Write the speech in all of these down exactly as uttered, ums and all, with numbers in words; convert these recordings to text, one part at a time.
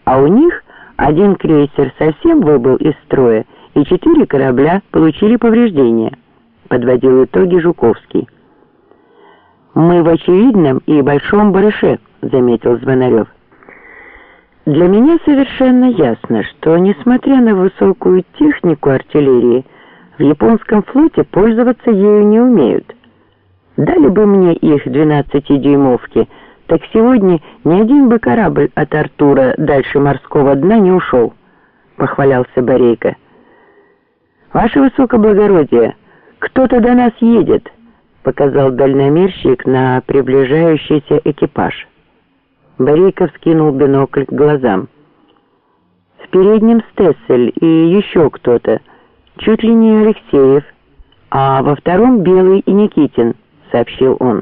а у них один крейсер совсем выбыл из строя, и четыре корабля получили повреждения», — подводил итоги Жуковский. «Мы в очевидном и большом барыше», — заметил Звонарев. «Для меня совершенно ясно, что, несмотря на высокую технику артиллерии, в японском флоте пользоваться ею не умеют. Дали бы мне их двенадцатидюймовки, так сегодня ни один бы корабль от Артура дальше морского дна не ушел», — похвалялся Борейко. «Ваше высокоблагородие, кто-то до нас едет», — показал дальномерщик на приближающийся экипаж. Борейко вскинул бинокль к глазам. «В переднем Стессель и еще кто-то, чуть ли не Алексеев, а во втором Белый и Никитин», — сообщил он.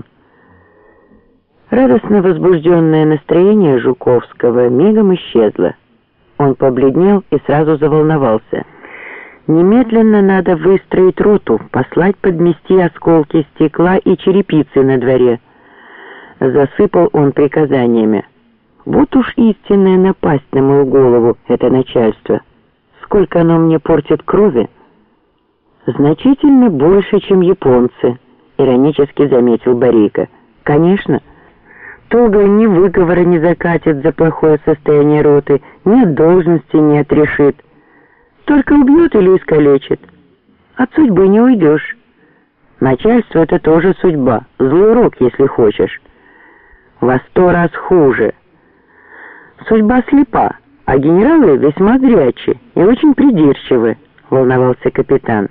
Радостно возбужденное настроение Жуковского мигом исчезло. Он побледнел и сразу заволновался. Немедленно надо выстроить роту, послать подмести осколки стекла и черепицы на дворе. Засыпал он приказаниями. Вот уж истинная напасть на мою голову, это начальство. Сколько оно мне портит крови? Значительно больше, чем японцы, иронически заметил Борейко. Конечно. Тога ни выговора не закатит за плохое состояние роты, ни от должности не отрешит. Только убьет или искалечит. От судьбы не уйдешь. Начальство — это тоже судьба, злой урок, если хочешь. Во сто раз хуже. Судьба слепа, а генералы весьма зрячи и очень придирчивы, волновался капитан.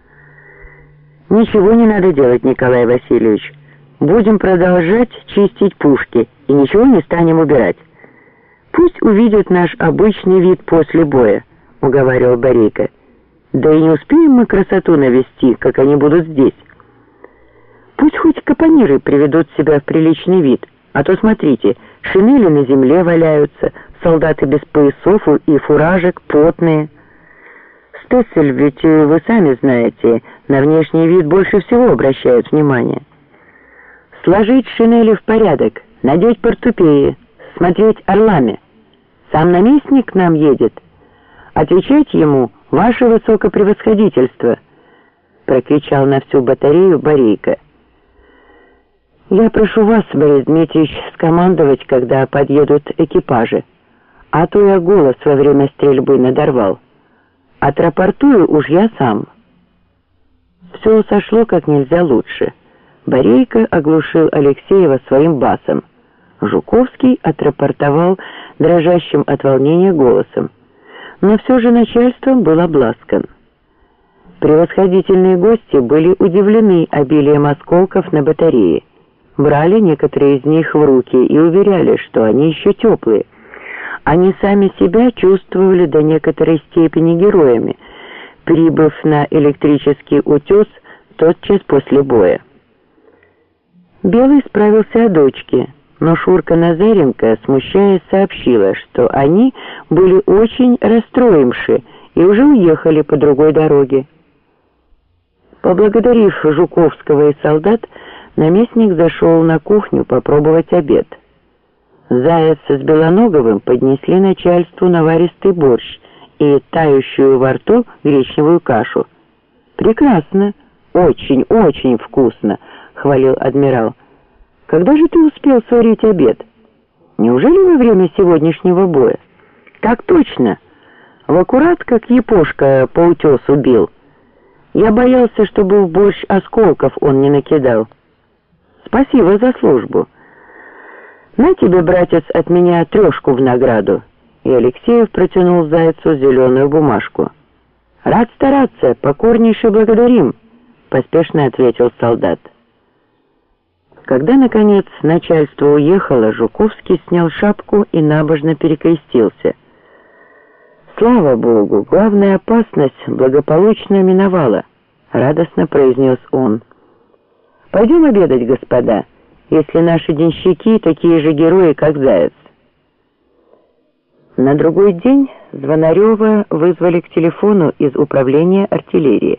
Ничего не надо делать, Николай Васильевич. Будем продолжать чистить пушки и ничего не станем убирать. Пусть увидят наш обычный вид после боя, уговаривал Борейко. Да и не успеем мы красоту навести, как они будут здесь. Пусть хоть капониры приведут себя в приличный вид, а то, смотрите, шинели на земле валяются, солдаты без поясов и фуражек, потные. Стессель, ведь вы сами знаете, на внешний вид больше всего обращают внимание. Сложить шинели в порядок, надеть портупеи, смотреть орлами. Сам наместник к нам едет. Отвечать ему «Ваше высокопревосходительство», — прокричал на всю батарею Борейко. «Я прошу вас, Борис Дмитриевич, скомандовать, когда подъедут экипажи, а то я голос во время стрельбы надорвал. Отрапортую уж я сам». Все сошло как нельзя лучше. Борейко оглушил Алексеева своим басом. Жуковский отрапортовал дрожащим от волнения голосом. Но все же начальством был обласкан. Превосходительные гости были удивлены обилием осколков на батарее. Брали некоторые из них в руки и уверяли, что они еще теплые. Они сами себя чувствовали до некоторой степени героями, прибыв на электрический утес тотчас после боя. Белый справился о дочке, но Шурка Назаренко, смущаясь, сообщила, что они были очень расстроимши и уже уехали по другой дороге. Поблагодарив Жуковского и солдат, наместник зашел на кухню попробовать обед. Заяц с Белоноговым поднесли начальству наваристый борщ и тающую во рту гречневую кашу. «Прекрасно, очень-очень вкусно», — хвалил адмирал. «Когда же ты успел сварить обед? Неужели во время сегодняшнего боя?» «Так точно. В аккурат, как япошка по утесу бил. Я боялся, чтобы в борщ осколков он не накидал. Спасибо за службу. На тебе, братец, от меня трешку в награду». И Алексеев протянул Зайцу зеленую бумажку. «Рад стараться, покорнейше благодарим», — поспешно ответил солдат. Когда, наконец, начальство уехало, Жуковский снял шапку и набожно перекрестился. «Слава Богу, главная опасность благополучно миновала», — радостно произнес он. «Пойдем обедать, господа, если наши денщики такие же герои, как Заяц». На другой день Звонарева вызвали к телефону из управления артиллерии.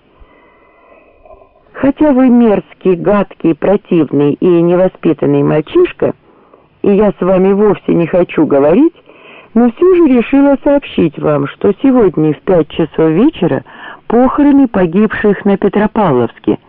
«Хотя вы мерзкий, гадкий, противный и невоспитанный мальчишка, и я с вами вовсе не хочу говорить, но все же решила сообщить вам, что сегодня в пять часов вечера похороны погибших на Петропавловске